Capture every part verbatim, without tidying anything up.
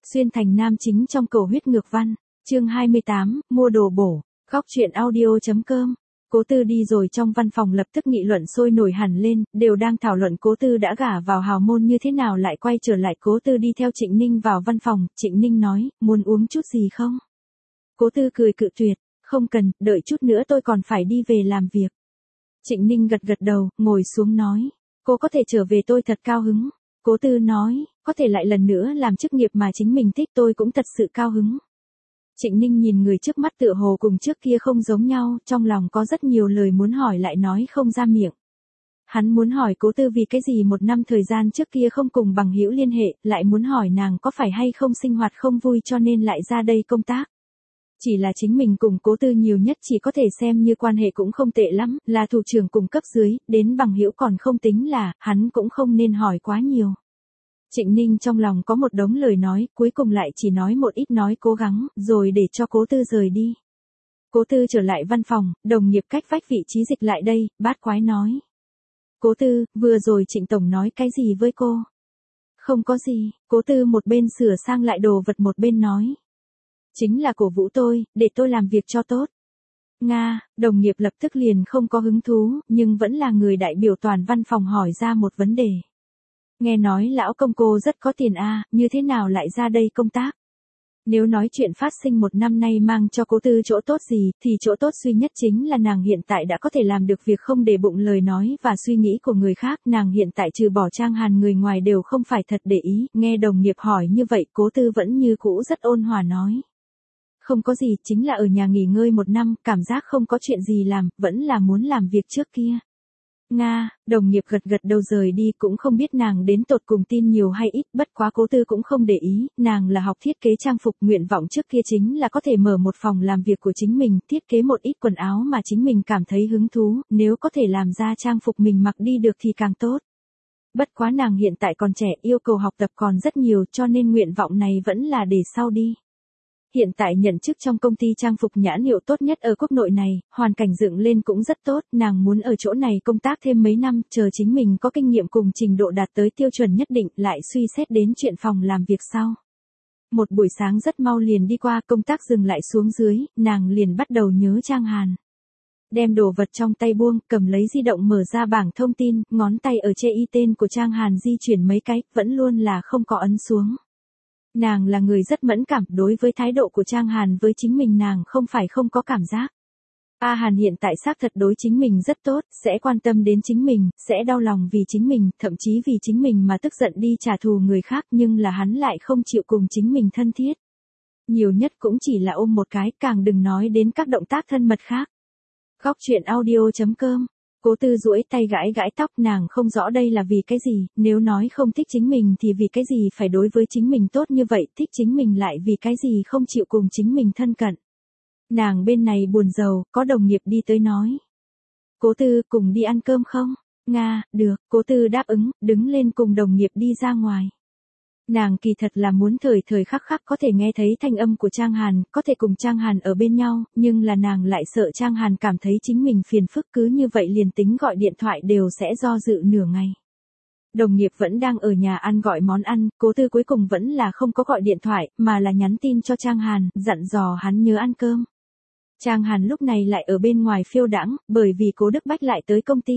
Xuyên thành nam chính trong cầu huyết ngược văn, chương hai mươi tám, mua đồ bổ, góc truyện audio.com. Cố Tư đi rồi trong văn phòng lập tức nghị luận sôi nổi hẳn lên, đều đang thảo luận Cố Tư đã gả vào hào môn như thế nào lại quay trở lại. Cố Tư đi theo Trịnh Ninh vào văn phòng, Trịnh Ninh nói, muốn uống chút gì không? Cố Tư cười cự tuyệt, không cần, đợi chút nữa tôi còn phải đi về làm việc. Trịnh Ninh gật gật đầu, ngồi xuống nói, cô có thể trở về tôi thật cao hứng. Cố Tư nói, có thể lại lần nữa làm chức nghiệp mà chính mình thích tôi cũng thật sự cao hứng. Trịnh Ninh nhìn người trước mắt tựa hồ cùng trước kia không giống nhau, trong lòng có rất nhiều lời muốn hỏi lại nói không ra miệng. Hắn muốn hỏi Cố Tư vì cái gì một năm thời gian trước kia không cùng bằng hữu liên hệ, lại muốn hỏi nàng có phải hay không sinh hoạt không vui cho nên lại ra đây công tác. Chỉ là chính mình cùng Cố Tư nhiều nhất chỉ có thể xem như quan hệ cũng không tệ lắm, là thủ trưởng cùng cấp dưới, đến bằng hữu còn không tính là, hắn cũng không nên hỏi quá nhiều. Trịnh Ninh trong lòng có một đống lời nói, cuối cùng lại chỉ nói một ít nói cố gắng, rồi để cho Cố Tư rời đi. Cố Tư trở lại văn phòng, đồng nghiệp cách vách vị trí dịch lại đây, bát quái nói. Cố Tư, vừa rồi Trịnh Tổng nói cái gì với cô? Không có gì, Cố Tư một bên sửa sang lại đồ vật một bên nói. Chính là cổ vũ tôi, để tôi làm việc cho tốt. Nga, đồng nghiệp lập tức liền không có hứng thú, nhưng vẫn là người đại biểu toàn văn phòng hỏi ra một vấn đề. Nghe nói lão công cô rất có tiền a, như thế nào lại ra đây công tác? Nếu nói chuyện phát sinh một năm nay mang cho Cố Tư chỗ tốt gì, thì chỗ tốt duy nhất chính là nàng hiện tại đã có thể làm được việc không để bụng lời nói và suy nghĩ của người khác. Nàng hiện tại trừ bỏ Trang Hàn người ngoài đều không phải thật để ý, nghe đồng nghiệp hỏi như vậy Cố Tư vẫn như cũ rất ôn hòa nói. Không có gì, chính là ở nhà nghỉ ngơi một năm, cảm giác không có chuyện gì làm, vẫn là muốn làm việc trước kia. Nga, đồng nghiệp gật gật đầu rời đi, cũng không biết nàng đến tột cùng tin nhiều hay ít, bất quá Cố Tư cũng không để ý, nàng là học thiết kế trang phục, nguyện vọng trước kia chính là có thể mở một phòng làm việc của chính mình, thiết kế một ít quần áo mà chính mình cảm thấy hứng thú, nếu có thể làm ra trang phục mình mặc đi được thì càng tốt. Bất quá nàng hiện tại còn trẻ, yêu cầu học tập còn rất nhiều cho nên nguyện vọng này vẫn là để sau đi. Hiện tại nhận chức trong công ty trang phục nhãn hiệu tốt nhất ở quốc nội này, hoàn cảnh dựng lên cũng rất tốt, nàng muốn ở chỗ này công tác thêm mấy năm, chờ chính mình có kinh nghiệm cùng trình độ đạt tới tiêu chuẩn nhất định, lại suy xét đến chuyện phòng làm việc sau. Một buổi sáng rất mau liền đi qua, công tác dừng lại xuống dưới, nàng liền bắt đầu nhớ Trang Hàn. Đem đồ vật trong tay buông, cầm lấy di động mở ra bảng thông tin, ngón tay ở chê y tên của Trang Hàn di chuyển mấy cái, vẫn luôn là không có ấn xuống. Nàng là người rất mẫn cảm, đối với thái độ của Trang Hàn với chính mình nàng không phải không có cảm giác. A Hàn hiện tại xác thật đối chính mình rất tốt, sẽ quan tâm đến chính mình, sẽ đau lòng vì chính mình, thậm chí vì chính mình mà tức giận đi trả thù người khác, nhưng là hắn lại không chịu cùng chính mình thân thiết. Nhiều nhất cũng chỉ là ôm một cái, càng đừng nói đến các động tác thân mật khác. Góc truyện audio.com. Cố Tư duỗi tay gãi gãi tóc, nàng không rõ đây là vì cái gì, nếu nói không thích chính mình thì vì cái gì phải đối với chính mình tốt như vậy, thích chính mình lại vì cái gì không chịu cùng chính mình thân cận. Nàng bên này buồn rầu, có đồng nghiệp đi tới nói. Cố Tư, cùng đi ăn cơm không? Nga, được, Cố Tư đáp ứng, đứng lên cùng đồng nghiệp đi ra ngoài. Nàng kỳ thật là muốn thời thời khắc khắc có thể nghe thấy thanh âm của Trang Hàn, có thể cùng Trang Hàn ở bên nhau, nhưng là nàng lại sợ Trang Hàn cảm thấy chính mình phiền phức, cứ như vậy liền tính gọi điện thoại đều sẽ do dự nửa ngày. Đồng nghiệp vẫn đang ở nhà ăn gọi món ăn, Cố Tư cuối cùng vẫn là không có gọi điện thoại, mà là nhắn tin cho Trang Hàn, dặn dò hắn nhớ ăn cơm. Trang Hàn lúc này lại ở bên ngoài phiêu đãng, bởi vì Cố Đức Bách lại tới công ty.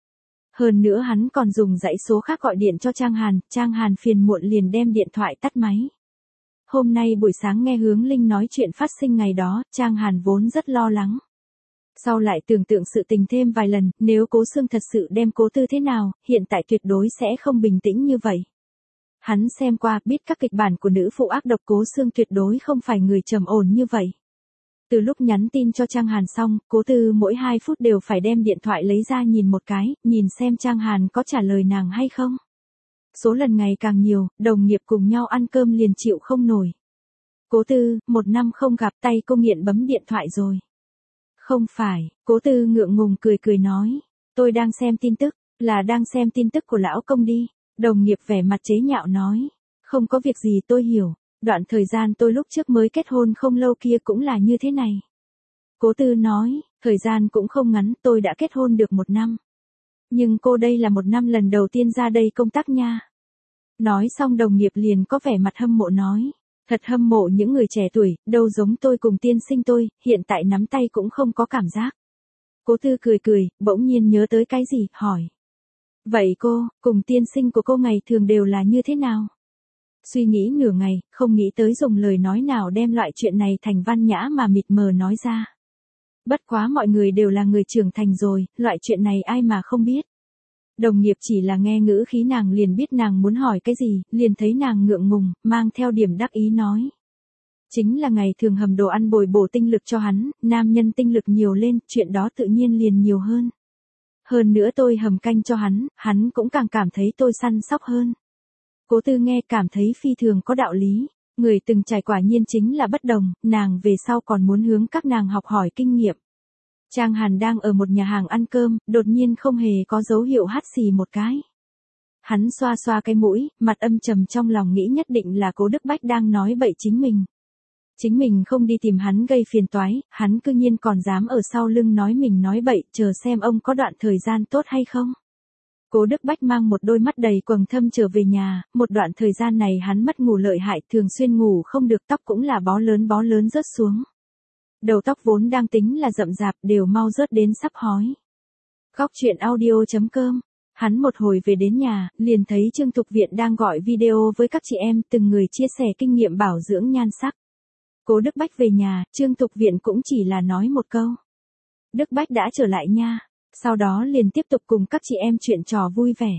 Hơn nữa hắn còn dùng dãy số khác gọi điện cho Trang Hàn, Trang Hàn phiền muộn liền đem điện thoại tắt máy. Hôm nay buổi sáng nghe Hướng Linh nói chuyện phát sinh ngày đó, Trang Hàn vốn rất lo lắng. Sau lại tưởng tượng sự tình thêm vài lần, nếu Cố Sương thật sự đem Cố Tư thế nào, hiện tại tuyệt đối sẽ không bình tĩnh như vậy. Hắn xem qua, biết các kịch bản của nữ phụ ác độc, Cố Sương tuyệt đối không phải người trầm ổn như vậy. Từ lúc nhắn tin cho Trang Hàn xong, Cố Tư mỗi hai phút đều phải đem điện thoại lấy ra nhìn một cái, nhìn xem Trang Hàn có trả lời nàng hay không. Số lần ngày càng nhiều, đồng nghiệp cùng nhau ăn cơm liền chịu không nổi. Cố Tư, một năm không gặp, tay cô nghiện bấm điện thoại rồi. Không phải, Cố Tư ngượng ngùng cười cười nói, tôi đang xem tin tức, là đang xem tin tức của lão công đi. Đồng nghiệp vẻ mặt chế nhạo nói, không có việc gì tôi hiểu. Đoạn thời gian tôi lúc trước mới kết hôn không lâu kia cũng là như thế này. Cố Tư nói, thời gian cũng không ngắn, tôi đã kết hôn được một năm. Nhưng cô đây là một năm lần đầu tiên ra đây công tác nha. Nói xong đồng nghiệp liền có vẻ mặt hâm mộ nói. Thật hâm mộ những người trẻ tuổi, đâu giống tôi cùng tiên sinh tôi, hiện tại nắm tay cũng không có cảm giác. Cố Tư cười cười, bỗng nhiên nhớ tới cái gì, hỏi. Vậy cô, cùng tiên sinh của cô ngày thường đều là như thế nào? Suy nghĩ nửa ngày, không nghĩ tới dùng lời nói nào đem loại chuyện này thành văn nhã mà mịt mờ nói ra. Bất quá mọi người đều là người trưởng thành rồi, loại chuyện này ai mà không biết. Đồng nghiệp chỉ là nghe ngữ khí nàng liền biết nàng muốn hỏi cái gì, liền thấy nàng ngượng ngùng, mang theo điểm đắc ý nói. Chính là ngày thường hầm đồ ăn bồi bổ tinh lực cho hắn, nam nhân tinh lực nhiều lên, chuyện đó tự nhiên liền nhiều hơn. Hơn nữa tôi hầm canh cho hắn, hắn cũng càng cảm thấy tôi săn sóc hơn. Cố Tư nghe cảm thấy phi thường có đạo lý, người từng trải quả nhiên chính là bất đồng, nàng về sau còn muốn hướng các nàng học hỏi kinh nghiệm. Trang Hàn đang ở một nhà hàng ăn cơm, đột nhiên không hề có dấu hiệu hắt xì một cái. Hắn xoa xoa cái mũi, mặt âm trầm trong lòng nghĩ nhất định là Cố Đức Bách đang nói bậy chính mình. Chính mình không đi tìm hắn gây phiền toái, hắn cư nhiên còn dám ở sau lưng nói mình nói bậy, chờ xem ông có đoạn thời gian tốt hay không. Cố Đức Bách mang một đôi mắt đầy quầng thâm trở về nhà, một đoạn thời gian này hắn mất ngủ lợi hại, thường xuyên ngủ không được, tóc cũng là bó lớn bó lớn rớt xuống. Đầu tóc vốn đang tính là rậm rạp đều mau rớt đến sắp hói. Góc truyện audio chấm com. Hắn một hồi về đến nhà, liền thấy Trương Thục Viện đang gọi video với các chị em, từng người chia sẻ kinh nghiệm bảo dưỡng nhan sắc. Cố Đức Bách về nhà, Trương Thục Viện cũng chỉ là nói một câu. Đức Bách đã trở lại nha. Sau đó liền tiếp tục cùng các chị em chuyện trò vui vẻ.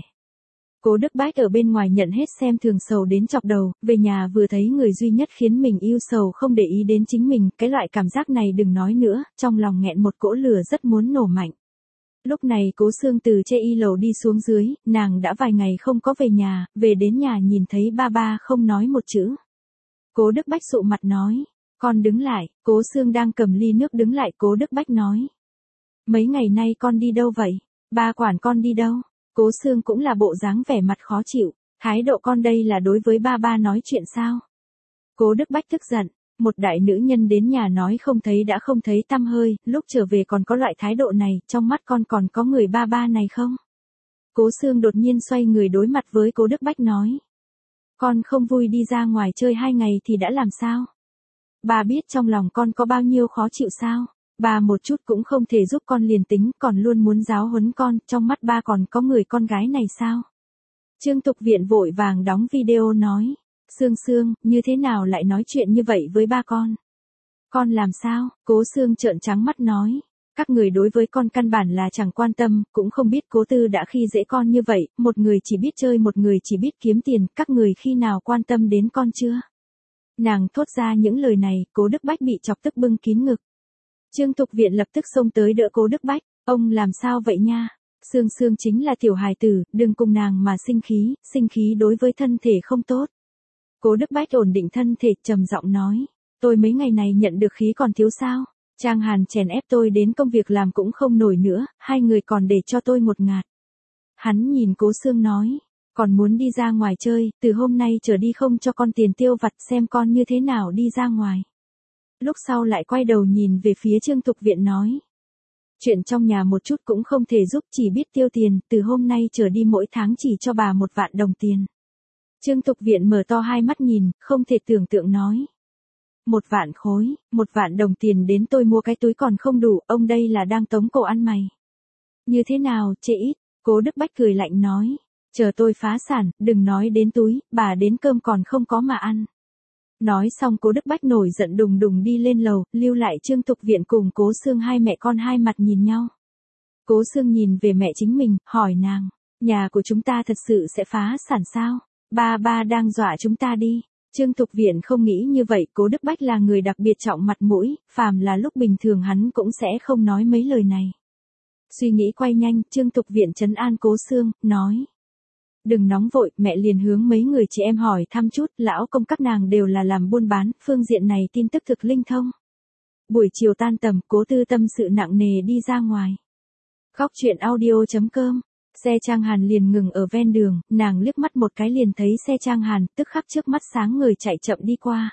Cố Đức Bách ở bên ngoài nhận hết xem thường sầu đến chọc đầu, về nhà vừa thấy người duy nhất khiến mình yêu sầu không để ý đến chính mình, cái loại cảm giác này đừng nói nữa, trong lòng nghẹn một cỗ lửa rất muốn nổ mạnh. Lúc này Cố Sương từ chê y lầu đi xuống dưới, nàng đã vài ngày không có về nhà, về đến nhà nhìn thấy ba ba không nói một chữ. Cố Đức Bách sụ mặt nói, con đứng lại, Cố Sương đang cầm ly nước đứng lại, Cố Đức Bách nói. Mấy ngày nay con đi đâu vậy? Ba quản con đi đâu? Cố Sương cũng là bộ dáng vẻ mặt khó chịu, thái độ con đây là đối với ba ba nói chuyện sao? Cố Đức Bách tức giận, một đại nữ nhân đến nhà nói không thấy đã không thấy tăm hơi, lúc trở về còn có loại thái độ này, trong mắt con còn có người ba ba này không? Cố Sương đột nhiên xoay người đối mặt với Cố Đức Bách nói. Con không vui đi ra ngoài chơi hai ngày thì đã làm sao? Ba biết trong lòng con có bao nhiêu khó chịu sao? Ba một chút cũng không thể giúp con liền tính, còn luôn muốn giáo huấn con, trong mắt ba còn có người con gái này sao? Trương Thục Viện vội vàng đóng video nói, Sương Sương, như thế nào lại nói chuyện như vậy với ba con? Con làm sao? Cố Sương trợn trắng mắt nói, các người đối với con căn bản là chẳng quan tâm, cũng không biết Cố Tư đã khi dễ con như vậy, một người chỉ biết chơi một người chỉ biết kiếm tiền, các người khi nào quan tâm đến con chưa? Nàng thốt ra những lời này, Cố Đức Bách bị chọc tức bưng kín ngực. Trương Thục Viện lập tức xông tới đỡ Cố Đức Bách, ông làm sao vậy nha? Sương Sương chính là tiểu hài tử, đừng cùng nàng mà sinh khí, sinh khí đối với thân thể không tốt. Cố Đức Bách ổn định thân thể, trầm giọng nói, tôi mấy ngày này nhận được khí còn thiếu sao? Trang Hàn chèn ép tôi đến công việc làm cũng không nổi nữa, hai người còn để cho tôi một ngạt. Hắn nhìn Cố Sương nói, còn muốn đi ra ngoài chơi, từ hôm nay trở đi không cho con tiền tiêu vặt, xem con như thế nào đi ra ngoài. Lúc sau lại quay đầu nhìn về phía Trương Thục Viện nói. Chuyện trong nhà một chút cũng không thể giúp, chỉ biết tiêu tiền, từ hôm nay trở đi mỗi tháng chỉ cho bà một vạn đồng tiền. Trương Thục Viện mở to hai mắt nhìn, không thể tưởng tượng nói. Một vạn khối, một vạn đồng tiền đến tôi mua cái túi còn không đủ, ông đây là đang tống cổ ăn mày. Như thế nào, chê ít, Cố Đức Bách cười lạnh nói. Chờ tôi phá sản, đừng nói đến túi, bà đến cơm còn không có mà ăn. Nói xong Cố Đức Bách nổi giận đùng đùng đi lên lầu, lưu lại Trương Thục Viện cùng Cố Sương hai mẹ con hai mặt nhìn nhau. Cố Sương nhìn về mẹ chính mình, hỏi nàng, nhà của chúng ta thật sự sẽ phá sản sao? Ba ba đang dọa chúng ta đi. Trương Thục Viện không nghĩ như vậy, Cố Đức Bách là người đặc biệt trọng mặt mũi, phàm là lúc bình thường hắn cũng sẽ không nói mấy lời này. Suy nghĩ quay nhanh, Trương Thục Viện trấn an Cố Sương, nói. Đừng nóng vội, mẹ liền hướng mấy người chị em hỏi thăm chút, lão công các nàng đều là làm buôn bán, phương diện này tin tức thực linh thông. Buổi chiều tan tầm, Cố Tư tâm sự nặng nề đi ra ngoài. Góc truyện audio chấm com. Xe Trang Hàn liền ngừng ở ven đường, nàng liếc mắt một cái liền thấy xe Trang Hàn, tức khắc trước mắt sáng người chạy chậm đi qua.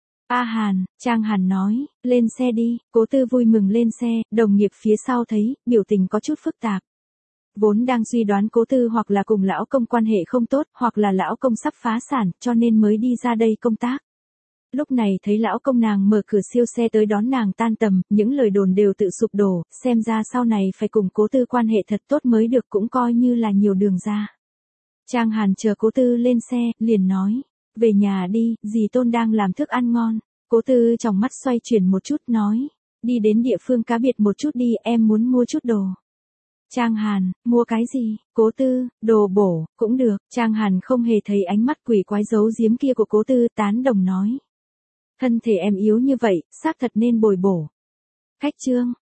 A Hàn, Trang Hàn nói, lên xe đi, Cố Tư vui mừng lên xe, đồng nghiệp phía sau thấy, biểu tình có chút phức tạp. Vốn đang suy đoán Cố Tư hoặc là cùng lão công quan hệ không tốt, hoặc là lão công sắp phá sản, cho nên mới đi ra đây công tác. Lúc này thấy lão công nàng mở cửa siêu xe tới đón nàng tan tầm, những lời đồn đều tự sụp đổ, xem ra sau này phải cùng Cố Tư quan hệ thật tốt mới được, cũng coi như là nhiều đường ra. Trang Hàn chờ Cố Tư lên xe, liền nói, về nhà đi, dì Tôn đang làm thức ăn ngon. Cố Tư trong mắt xoay chuyển một chút nói, đi đến địa phương cá biệt một chút đi, em muốn mua chút đồ. Trang Hàn, mua cái gì? Cố Tư, đồ bổ, cũng được. Trang Hàn không hề thấy ánh mắt quỷ quái giấu giếm kia của Cố Tư, tán đồng nói. Thân thể em yếu như vậy, xác thật nên bồi bổ. Khách trương,